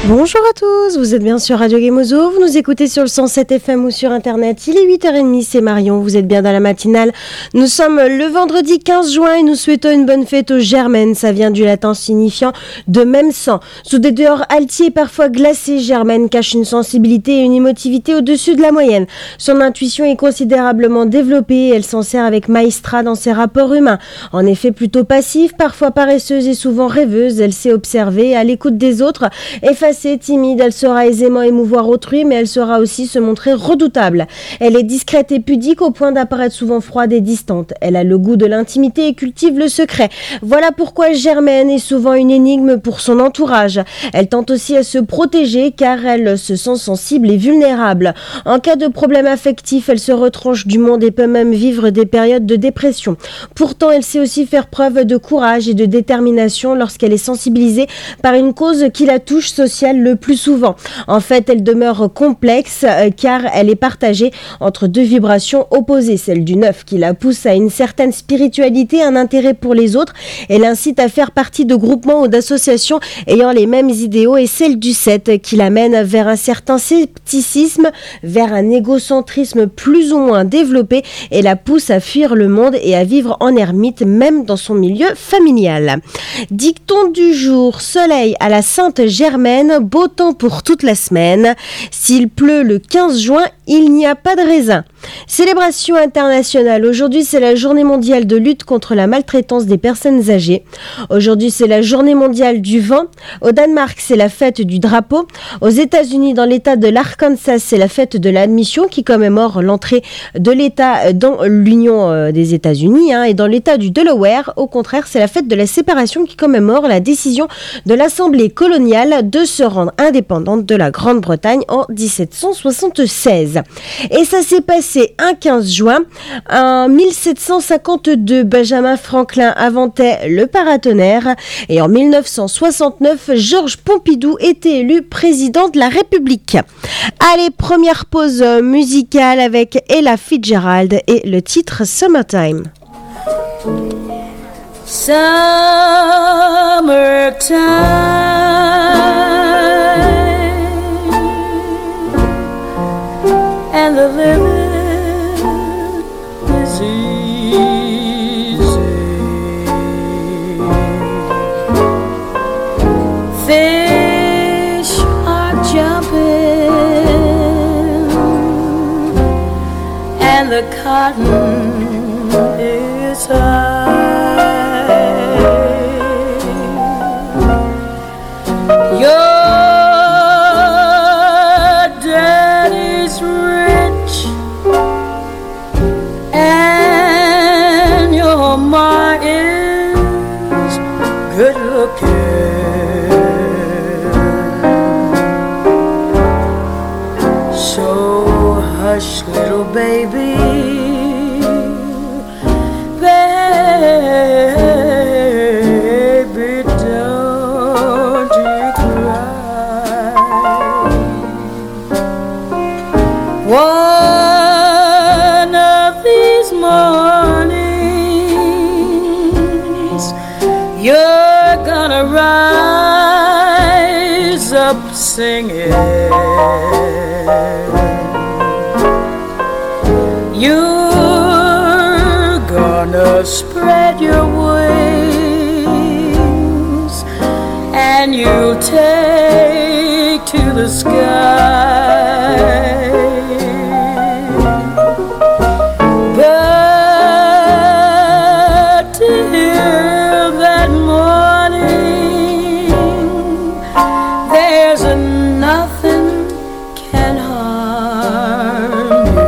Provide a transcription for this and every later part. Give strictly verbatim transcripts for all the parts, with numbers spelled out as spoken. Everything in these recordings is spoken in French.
Bonjour à tous, vous êtes bien sur Radio Gemozo, vous nous écoutez sur le cent sept F M ou sur internet, il est huit heures trente, c'est Marion, vous êtes bien dans la matinale. Nous sommes le vendredi quinze juin et nous souhaitons une bonne fête aux Germaines, ça vient du latin signifiant de même sang. Sous des dehors altiers et parfois glacés, Germaine cache une sensibilité et une émotivité au-dessus de la moyenne. Son intuition est considérablement développée et elle s'en sert avec maestria dans ses rapports humains. En effet plutôt passive, parfois paresseuse et souvent rêveuse, elle sait observer, à l'écoute des autres, effacée, timide, elle saura aisément émouvoir autrui, mais elle saura aussi se montrer redoutable. Elle est discrète et pudique au point d'apparaître souvent froide et distante. Elle a le goût de l'intimité et cultive le secret. Voilà pourquoi Germaine est souvent une énigme pour son entourage. Elle tente aussi à se protéger car elle se sent sensible et vulnérable. En cas de problème affectif, elle se retranche du monde et peut même vivre des périodes de dépression. Pourtant, elle sait aussi faire preuve de courage et de détermination lorsqu'elle est sensibilisée par une cause qui la touche sociale le plus souvent. En fait, elle demeure complexe euh, car elle est partagée entre deux vibrations opposées, celle du neuf qui la pousse à une certaine spiritualité, un intérêt pour les autres et l'incite à faire partie de groupements ou d'associations ayant les mêmes idéaux, et celle du sept qui l'amène vers un certain scepticisme, vers un égocentrisme plus ou moins développé et la pousse à fuir le monde et à vivre en ermite même dans son milieu familial. Dicton du jour: soleil à la Sainte Germaine, beau temps pour toute la semaine. S'il pleut le quinze juin, il n'y a pas de raisin. Célébration internationale. Aujourd'hui, c'est la journée mondiale de lutte contre la maltraitance des personnes âgées. Aujourd'hui, c'est la journée mondiale du vent. Au Danemark, c'est la fête du drapeau. Aux États-Unis, dans l'état de l'Arkansas, c'est la fête de l'admission qui commémore l'entrée de l'État dans l'Union des États-Unis. Hein, et dans l'état du Delaware, au contraire, c'est la fête de la séparation qui commémore la décision de l'Assemblée coloniale de se rendre indépendante de la Grande-Bretagne en dix-sept cent soixante-seize. Et ça s'est passé un quinze juin. En mille sept cent cinquante-deux, Benjamin Franklin inventait le paratonnerre. Et en mille neuf cent soixante-neuf, Georges Pompidou était élu président de la République. Allez, première pause musicale avec Ella Fitzgerald et le titre Summertime. Summertime, and the living is easy. Fish are jumping, and the cotton is high. Little baby, baby, don't you cry. One of these mornings, you're gonna rise up singing. You're gonna spread your wings and you'll take to the sky. But till that morning, there's nothing can harm you.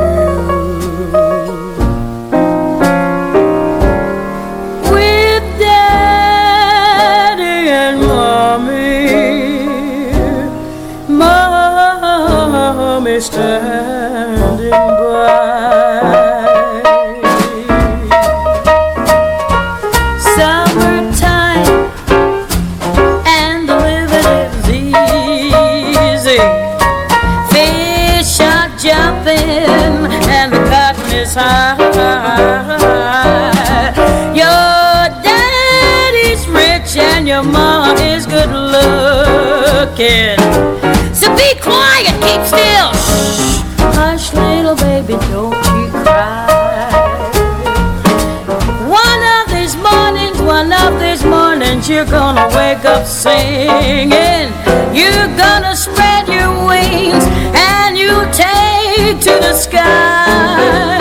Standing by. Summertime and the living is easy. Fish are jumping and the cotton is high. Your daddy's rich and your mama is good looking. you're gonna wake up singing. You're gonna spread your wings and you take to the sky.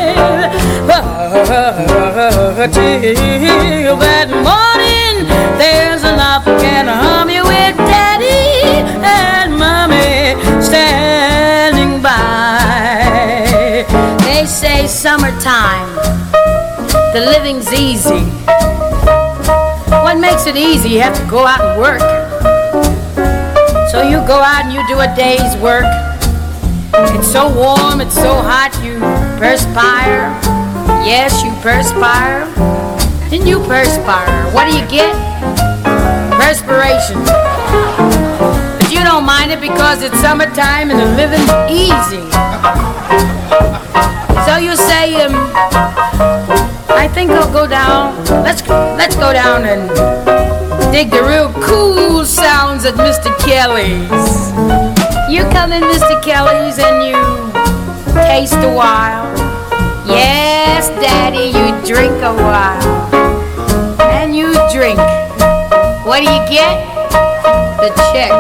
But till that morning, there's enough can harm you with Daddy and Mommy standing by. They say summertime, the living's easy. What makes it easy? You have to go out and work. So you go out and you do a day's work. It's so warm, it's so hot, you perspire. Yes, you perspire. And you perspire. What do you get? Perspiration. But you don't mind it because it's summertime and the living's easy. So you say, um, I think I'll go down. Let's let's go down and dig the real cool sounds at Mister Kelly's. You come in Mister Kelly's and you taste a while. Yes, Daddy, you drink a while. And you drink. What do you get? The check.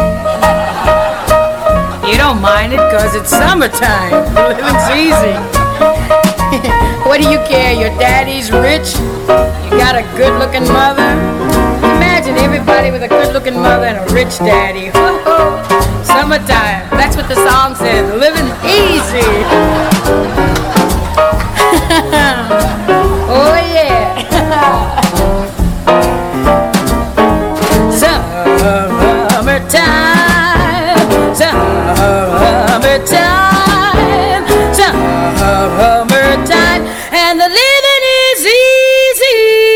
You don't mind it because it's summertime. The living's easy. What do you care? Your daddy's rich. You got a good-looking mother. Imagine everybody with a good-looking mother and a rich daddy. Summertime. That's what the song says. Living easy. Oh yeah. Summertime. Summertime. Summertime. And the living is easy.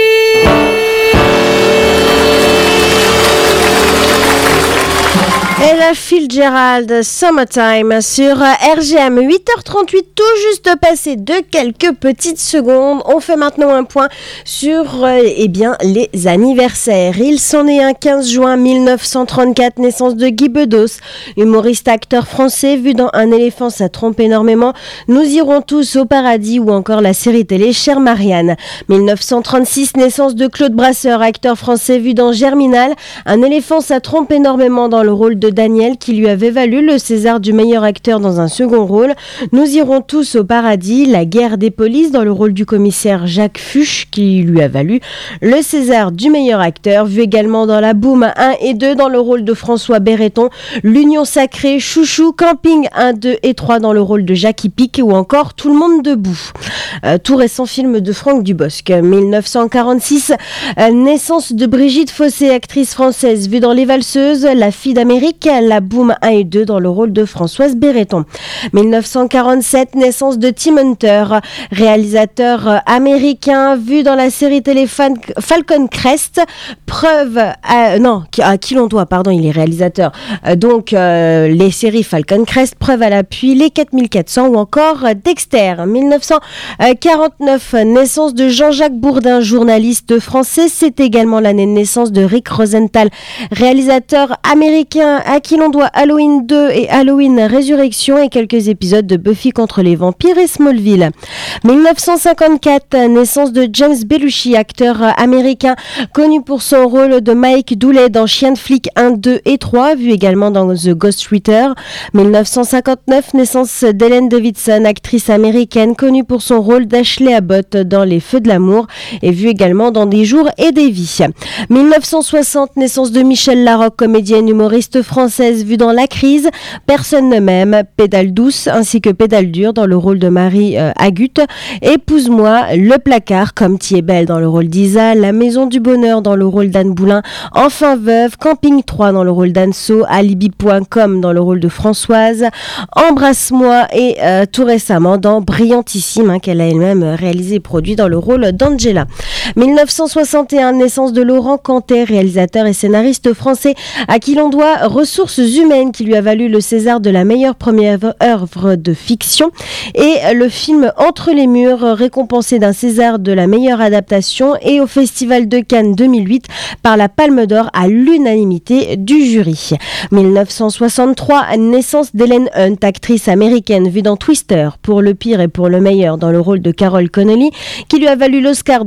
Ella Fitzgerald, Summertime sur R G M, huit heures trente-huit, tout juste passé de quelques petites secondes. On fait maintenant un point sur euh, eh bien, les anniversaires. Ils sont nés un quinze juin mille neuf cent trente-quatre, naissance de Guy Bedos, humoriste acteur français, vu dans Un éléphant ça trompe énormément, Nous irons tous au paradis ou encore la série télé Chère Marianne. mille neuf cent trente-six, naissance de Claude Brasseur, acteur français, vu dans Germinal, Un éléphant ça trompe énormément dans le rôle de Daniel, qui lui avait valu le César du meilleur acteur dans un second rôle. Nous irons tous au paradis, La guerre des polices dans le rôle du commissaire Jacques Fuchs, qui lui a valu le César du meilleur acteur, vu également dans La Boum un et deux dans le rôle de François Béreton, L'Union sacrée, Chouchou, Camping un, deux et trois dans le rôle de Jackie Pic ou encore Tout le monde debout. Euh, tout récent film de Franck Dubosc. mille neuf cent quarante-six, euh, naissance de Brigitte Fossé, actrice française, vue dans Les Valseuses, La fille d'Amérique, La Boum un et deux dans le rôle de Françoise Béreton. mille neuf cent quarante-sept, naissance de Tim Hunter, réalisateur américain, vu dans la série télé Falcon Crest, preuve à, non, à qui l'on doit, pardon, il est réalisateur, donc euh, les séries Falcon Crest, preuve à l'appui, Les quatre mille quatre cents ou encore Dexter. mille neuf cent quarante-neuf, naissance de Jean-Jacques Bourdin, journaliste français, c'est également l'année de naissance de Rick Rosenthal, réalisateur américain à qui l'on doit Halloween deux et Halloween Résurrection et quelques épisodes de Buffy contre les vampires et Smallville. mille neuf cent cinquante-quatre, naissance de James Belushi, acteur américain connu pour son rôle de Mike Dooley dans Chien de flic un, deux et trois, vu également dans The Ghost Reader. mille neuf cent cinquante-neuf, naissance d'Ellen Davidson, actrice américaine connue pour son rôle d'Ashley Abbott dans Les Feux de l'amour et vue également dans Des jours et des vies. mille neuf cent soixante, naissance de Michel Larocque, comédienne humoriste française, vue dans La Crise, Personne ne m'aime, Pédale douce, ainsi que Pédale dure dans le rôle de Marie euh, Agut, Épouse-moi, Le placard, comme T'y es belle dans le rôle d'Isa, La maison du bonheur dans le rôle d'Anne Boulin, Enfin veuve, Camping trois dans le rôle d'Anne So, Alibi point com dans le rôle de Françoise, Embrasse-moi et euh, tout récemment dans Brillantissime, hein, qu'elle a elle-même réalisé et produit dans le rôle d'Angela. mille neuf cent soixante et un, naissance de Laurent Cantet, réalisateur et scénariste français à qui l'on doit Ressources humaines, qui lui a valu le César de la meilleure première œuvre de fiction, et le film Entre les murs, récompensé d'un César de la meilleure adaptation et au Festival de Cannes deux mille huit par la Palme d'Or à l'unanimité du jury. mille neuf cent soixante-trois, naissance d'Helen Hunt, actrice américaine vue dans Twister, Pour le pire et pour le meilleur dans le rôle de Carol Connolly, qui lui a valu l'Oscar de la meilleure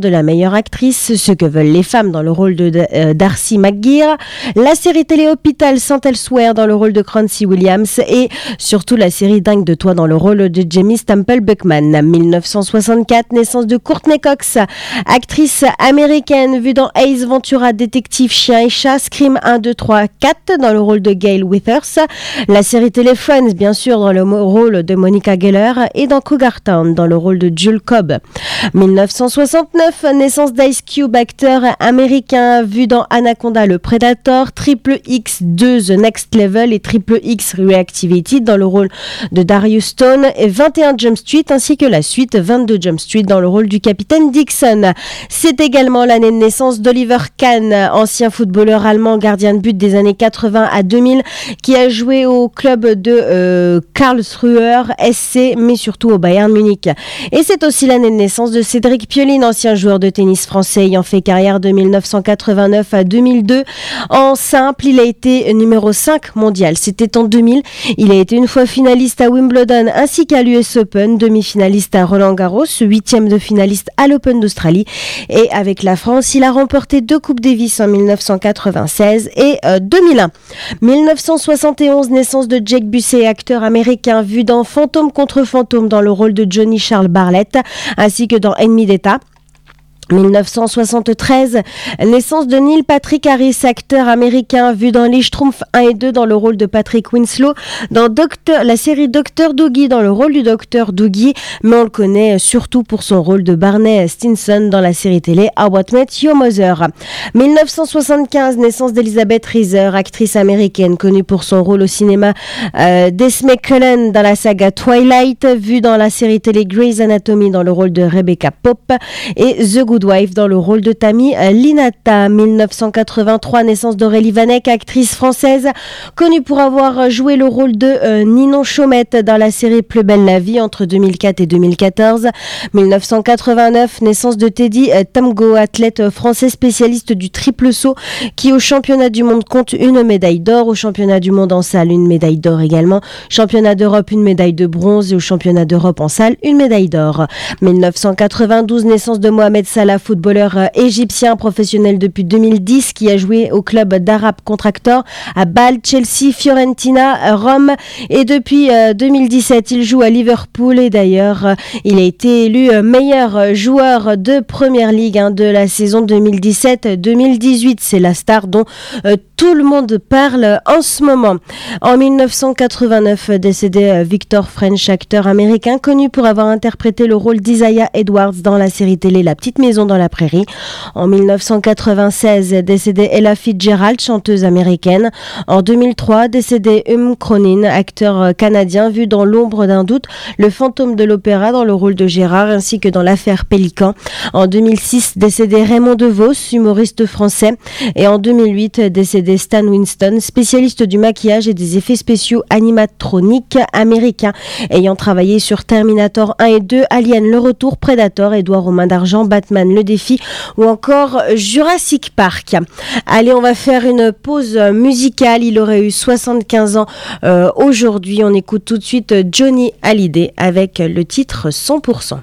meilleure actrice, Ce que veulent les femmes dans le rôle de euh, Darcy McGuire, la série télé Hôpital Saint Elsewhere dans le rôle de Crancy Williams et surtout la série Dingue de toi dans le rôle de Jamie Stample Buckman. dix-neuf cent soixante-quatre, naissance de Courtney Cox, actrice américaine vue dans Ace Ventura, Détective Chien et Chat, Scream un, deux, trois, quatre dans le rôle de Gail Withers, la série télé Friends bien sûr dans le rôle de Monica Geller et dans Cougar Town dans le rôle de Jules Cobb. dix-neuf cent soixante-neuf, naissance d'Ice Cube, acteur américain vu dans Anaconda le Predator, Triple X deux The Next Level et Triple X Reactivated dans le rôle de Darius Stone et vingt et un Jump Street ainsi que la suite vingt-deux Jump Street dans le rôle du capitaine Dixon. C'est également l'année de naissance d'Oliver Kahn, ancien footballeur allemand gardien de but des années quatre-vingts à deux mille qui a joué au club de euh, Karlsruher S C mais surtout au Bayern Munich. Et c'est aussi l'année de naissance de Cédric Pioline, ancien joueur de tennis français ayant fait carrière de dix-neuf cent quatre-vingt-neuf à deux mille deux. En simple, il a été numéro cinq mondial. C'était en deux mille. Il a été une fois finaliste à Wimbledon ainsi qu'à l'U S Open, demi-finaliste à Roland Garros, huitième de finaliste à l'Open d'Australie. Et avec la France, il a remporté deux Coupes Davis en dix-neuf cent quatre-vingt-seize et euh, deux mille un. dix-neuf cent soixante et onze, naissance de Jake Busey, acteur américain vu dans Fantôme contre Fantôme dans le rôle de Johnny Charles Bartlett ainsi que dans Ennemi d'État. dix-neuf cent soixante-treize, naissance de Neil Patrick Harris, acteur américain vu dans Les Schtroumpfs un et deux dans le rôle de Patrick Winslow, dans Docteur, la série Docteur Doogie dans le rôle du Docteur Doogie, mais on le connaît surtout pour son rôle de Barney Stinson dans la série télé How I Met Your Mother. dix-neuf cent soixante-quinze, naissance d'Elizabeth Reeser, actrice américaine connue pour son rôle au cinéma euh, d'Esme Cullen dans la saga Twilight, vue dans la série télé Grey's Anatomy dans le rôle de Rebecca Pope et The Good Wife dans le rôle de Tammy Linata. dix-neuf cent quatre-vingt-trois, naissance d'Aurélie Vanek, actrice française connue pour avoir joué le rôle de euh, Ninon Chaumette dans la série Plus belle la vie entre deux mille quatre et deux mille quatorze. dix-neuf cent quatre-vingt-neuf, naissance de Teddy euh, Tamgo, athlète français spécialiste du triple saut qui au championnat du monde compte une médaille d'or, au championnat du monde en salle une médaille d'or également, championnat d'Europe une médaille de bronze et au championnat d'Europe en salle une médaille d'or. dix-neuf cent quatre-vingt-douze, naissance de Mohamed Salah, footballeur euh, égyptien professionnel depuis deux mille dix qui a joué au club d'Arab Contractor à Bâle, Chelsea, Fiorentina, Rome et depuis euh, deux mille dix-sept il joue à Liverpool et d'ailleurs euh, il a été élu euh, meilleur joueur de Première Ligue hein, de la saison deux mille dix-sept deux mille dix-huit. C'est la star dont euh, tout le monde parle en ce moment. En dix-neuf cent quatre-vingt-neuf, décédé euh, Victor French, acteur américain connu pour avoir interprété le rôle d'Isaiah Edwards dans la série télé La Petite Maison dans la Prairie. En dix-neuf cent quatre-vingt-seize, décédée Ella Fitzgerald, chanteuse américaine. En deux mille trois, décédé Hume Cronin, acteur canadien vu dans L'ombre d'un doute, Le fantôme de l'opéra dans le rôle de Gérard ainsi que dans L'affaire Pélican. En deux mille six, décédé Raymond DeVos, humoriste français. Et en deux mille huit, décédé Stan Winston, spécialiste du maquillage et des effets spéciaux animatroniques américains, ayant travaillé sur Terminator un et deux, Alien le retour, Predator, Édouard aux mains d'argent, Batman le défi ou encore Jurassic Park. Allez, on va faire une pause musicale. Il aurait eu soixante-quinze ans euh, aujourd'hui. On écoute tout de suite Johnny Hallyday avec le titre cent pour cent.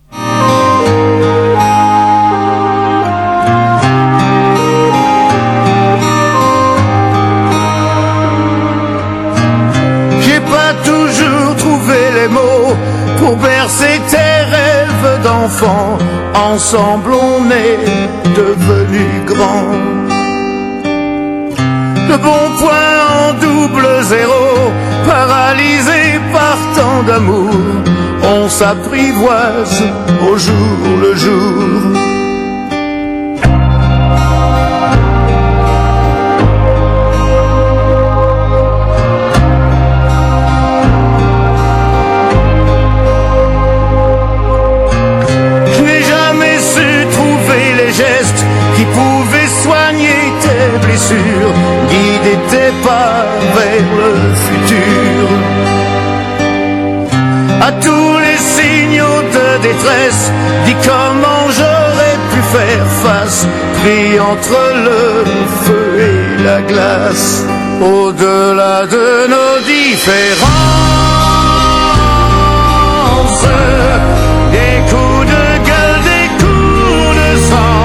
J'ai pas toujours trouvé les mots pour bercer tes rêves d'enfant. Ensemble on est devenus grands. Le bon point en double zéro, paralysé par tant d'amour, on s'apprivoise au jour le jour. Qui pouvait soigner tes blessures, guider tes pas vers le futur. À tous les signaux de détresse, dis comment j'aurais pu faire face, pris entre le feu et la glace. Au-delà de nos différences, des coups de gueule, des coups de sang,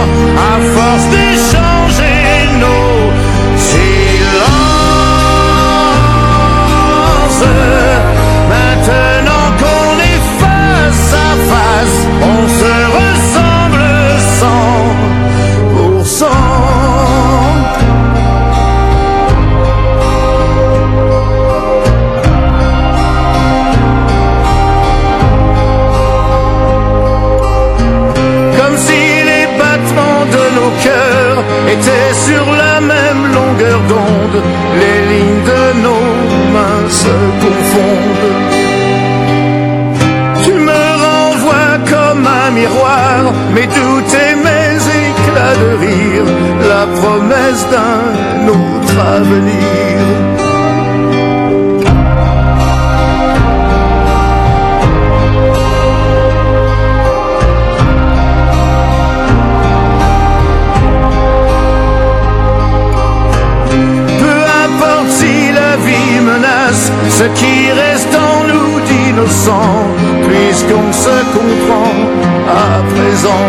étaient sur la même longueur d'onde, les lignes de nos mains se confondent. Tu me renvoies comme un miroir, mes doutes et mes éclats de rire, la promesse d'un autre avenir. Ce qui reste en nous d'innocent, puisqu'on se comprend à présent.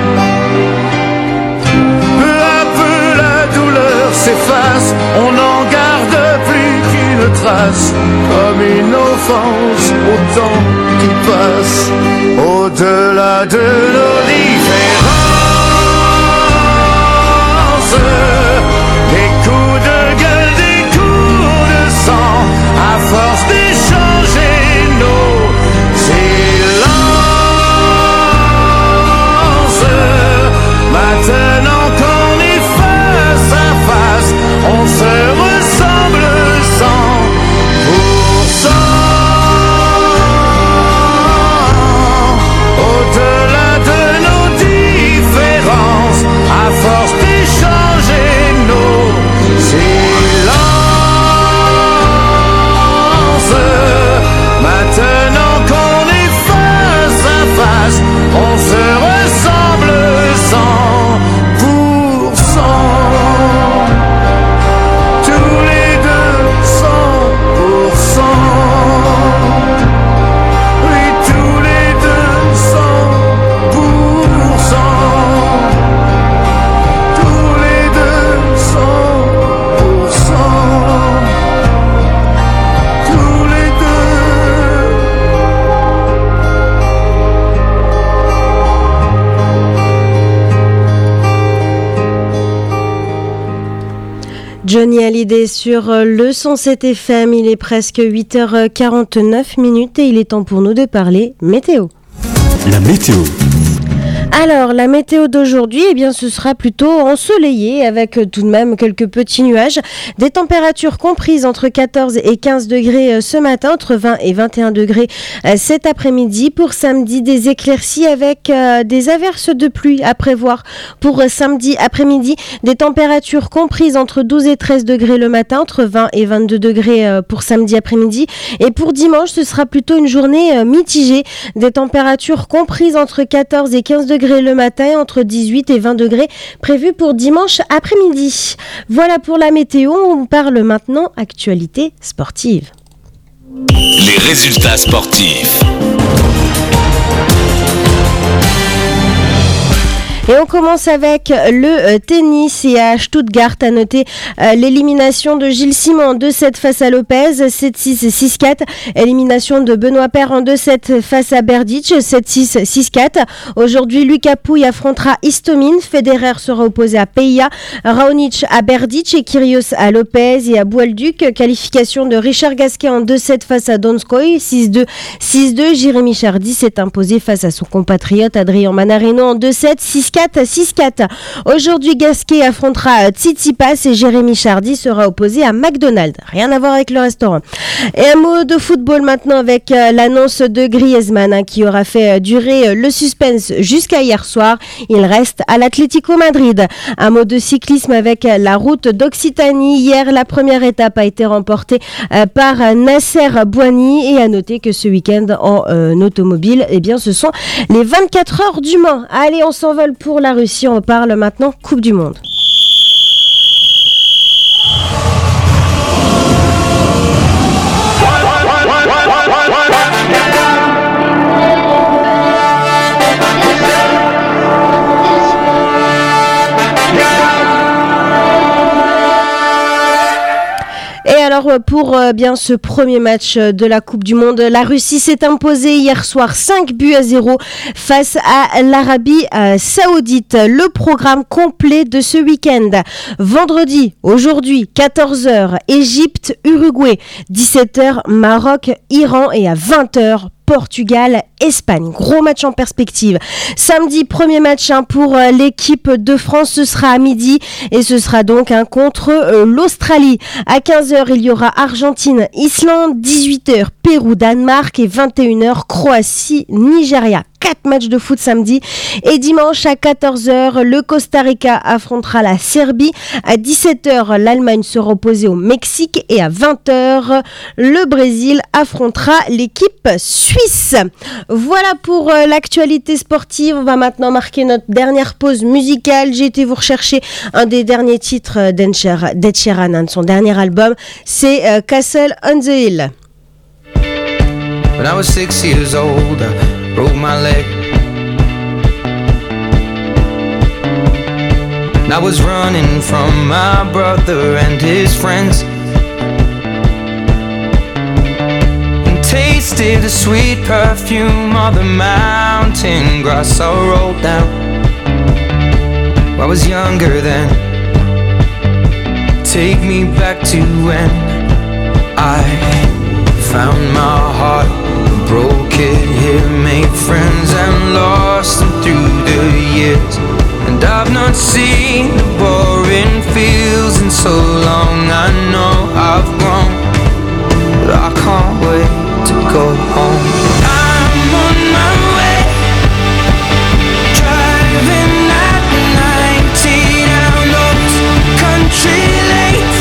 Peu à peu la douleur s'efface, on n'en garde plus qu'une trace, comme une offense au temps qui passe. Au-delà de nos différences, des coups de gueule, des coups de sang, à force d'échanger nos silences. Maintenant qu'on est face à face, on se ressemble cent pour cent. Au-delà de nos différences, à force d'échanger nos silences. Maintenant qu'on est face à face, on se ressemble cent pour cent. Tous les deux cent pour cent. Oui, tous les deux cent pour cent. Tous les deux cent pour cent. Tous les Johnny Hallyday sur le cent sept F M, il est presque huit heures quarante-neuf minutes et il est temps pour nous de parler météo. La météo. Alors, la météo d'aujourd'hui, eh bien, ce sera plutôt ensoleillé avec tout de même quelques petits nuages. Des températures comprises entre quatorze et quinze degrés ce matin, entre vingt et vingt et un degrés cet après-midi. Pour samedi, des éclaircies avec euh, des averses de pluie à prévoir. Pour samedi après-midi, des températures comprises entre douze et treize degrés le matin, entre vingt et vingt-deux degrés euh, pour samedi après-midi. Et pour dimanche, ce sera plutôt une journée euh, mitigée. Des températures comprises entre quatorze et quinze degrés le matin, entre dix-huit et vingt degrés prévus pour dimanche après-midi. Voilà pour la météo, on parle maintenant actualité sportive. Les résultats sportifs. Et on commence avec le euh, tennis et à Stuttgart, à noter euh, l'élimination de Gilles Simon en deux sept face à Lopez, sept six six quatre. Élimination de Benoît Paire en deux sept face à Berdych, sept six six quatre. Aujourd'hui, Lucas Pouille affrontera Istomin. Federer sera opposé à Peia, Raonic à Berdych et Kyrgios à Lopez et à Boualduc. Qualification de Richard Gasquet en deux sept face à Donskoy, six deux six deux. Jérémy Chardy s'est imposé face à son compatriote Adrian Manarino en deux sept six quatre six quatre. Aujourd'hui, Gasquet affrontera Tsitsipas et Jérémy Chardy sera opposé à McDonald's. Rien à voir avec le restaurant. Et un mot de football maintenant avec euh, l'annonce de Griezmann hein, qui aura fait euh, durer euh, le suspense jusqu'à hier soir. Il reste à l'Atlético Madrid. Un mot de cyclisme avec euh, la route d'Occitanie. Hier, la première étape a été remportée euh, par Nasser Boigny et à noter que ce week-end en euh, automobile, eh bien, ce sont les vingt-quatre heures du Mans. Allez, on s'envole pour la Russie. On parle maintenant Coupe du Monde. Et alors pour euh, bien ce premier match de la Coupe du Monde, la Russie s'est imposée hier soir cinq buts à zéro face à l'Arabie euh, Saoudite. Le programme complet de ce week-end. Vendredi, aujourd'hui, quatorze heures, Égypte, Uruguay. dix-sept heures, Maroc, Iran et à vingt heures, Portugal, Espagne. Gros match en perspective. Samedi, premier match hein, pour euh, l'équipe de France, ce sera à midi et ce sera donc hein, contre euh, l'Australie. À quinze heures, il y aura Argentine, Islande, dix-huit heures, Pérou, Danemark et vingt et une heures, Croatie, Nigeria. Quatre matchs de foot samedi et dimanche à quatorze heures, le Costa Rica affrontera la Serbie. À dix-sept heures, l'Allemagne sera opposée au Mexique et à vingt heures, le Brésil affrontera l'équipe suisse. Voilà pour euh, l'actualité sportive. On va maintenant marquer notre dernière pause musicale. J'ai été vous rechercher un des derniers titres d'Ed Sheeran, de son dernier album. C'est euh, Castle on the Hill. When I was six years old, I broke my leg. And I was running from my brother and his friends, and tasted the sweet perfume of the mountain grass I rolled down. I was younger then. Take me back to when I found my heart, broke it here, made friends and lost them through the years. And I've not seen the boring fields in so long. I know I've grown, but I can't wait to go home. I'm on my way, driving at ninety down those country lanes,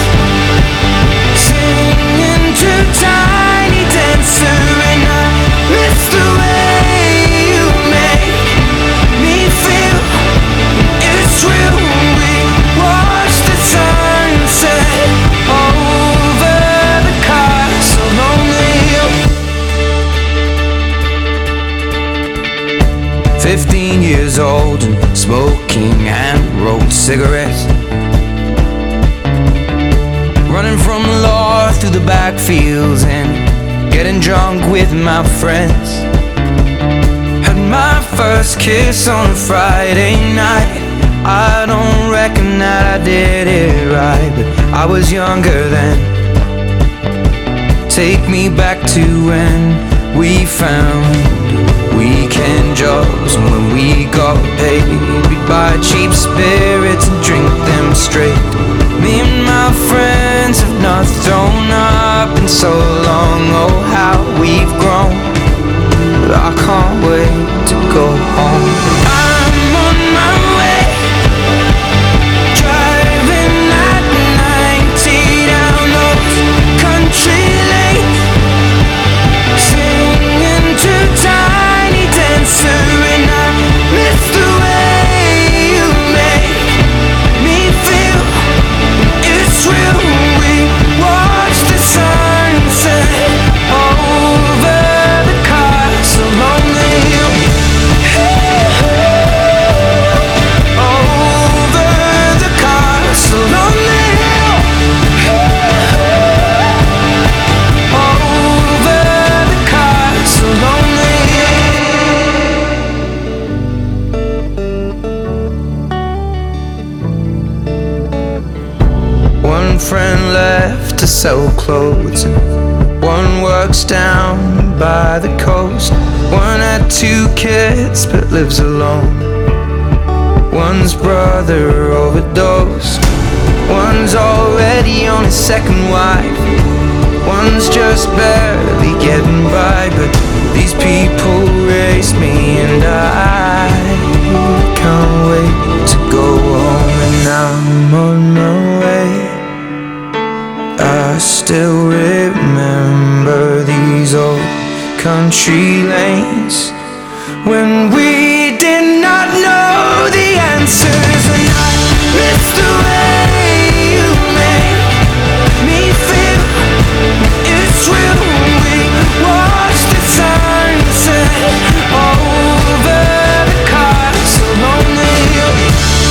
singing to Tiny Dancer, and I miss the way you make me feel. It's real. We watch the sunset over the castle on the hill. Fifteen years old and smoking hand-rolled cigarettes, running from the law through the backfields and getting drunk with my friends. Had my first kiss on a Friday night. I don't reckon that I did it right, but I was younger then. Take me back to when we found weekend jobs, and when we got paid, we'd buy cheap spirits and drink them straight. Me and my friends have not thrown up in so long. Oh, how we've grown, but I can't wait to go home. I'm on my way, driving at ninety down those country lanes, singing to Tiny Dancer, and I miss the way you make me feel. It's real. We watch the sunset over the castle on the hill. Over the castle on the hill. Over the castle on the hill. One friend left to sell clothes, and one works down by the coast. One had two kids but lives alone. One's brother overdosed. One's already on his second wife. One's just barely getting by. But these people raise me, and I can't wait to go home. And I'm on my way. I still remember these old country lanes when we did not know the answers, and I miss the way you make me feel. It's real. We watch the sunset over the castle on the hill.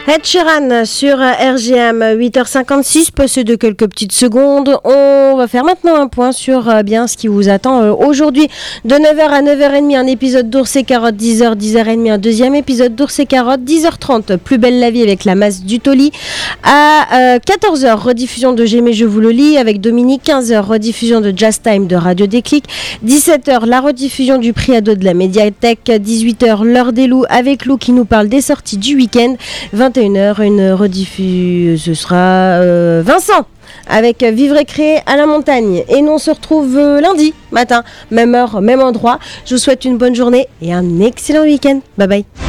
Ed Sheeran sur R G M, huit heures cinquante-six, passé de quelques petites secondes. On va faire maintenant un point sur euh, bien ce qui vous attend euh, aujourd'hui. De neuf heures à neuf heures trente, un épisode d'Ours et Carottes, dix heures, dix heures trente, un deuxième épisode d'Ours et Carottes, dix heures trente, Plus belle la vie avec la masse du Toli. À euh, quatorze heures, rediffusion de J'aimais, je vous le lis avec Dominique. quinze heures, rediffusion de Jazz Time de Radio Déclic. dix-sept heures, la rediffusion du prix ado de la médiathèque. dix-huit heures, l'heure des loups avec Lou qui nous parle des sorties du week-end. vingt et une heures, une rediffusion, ce sera euh, Vincent avec Vivre et créer à la montagne. Et nous on se retrouve euh, lundi matin, même heure, même endroit. Je vous souhaite une bonne journée et un excellent week-end. Bye bye.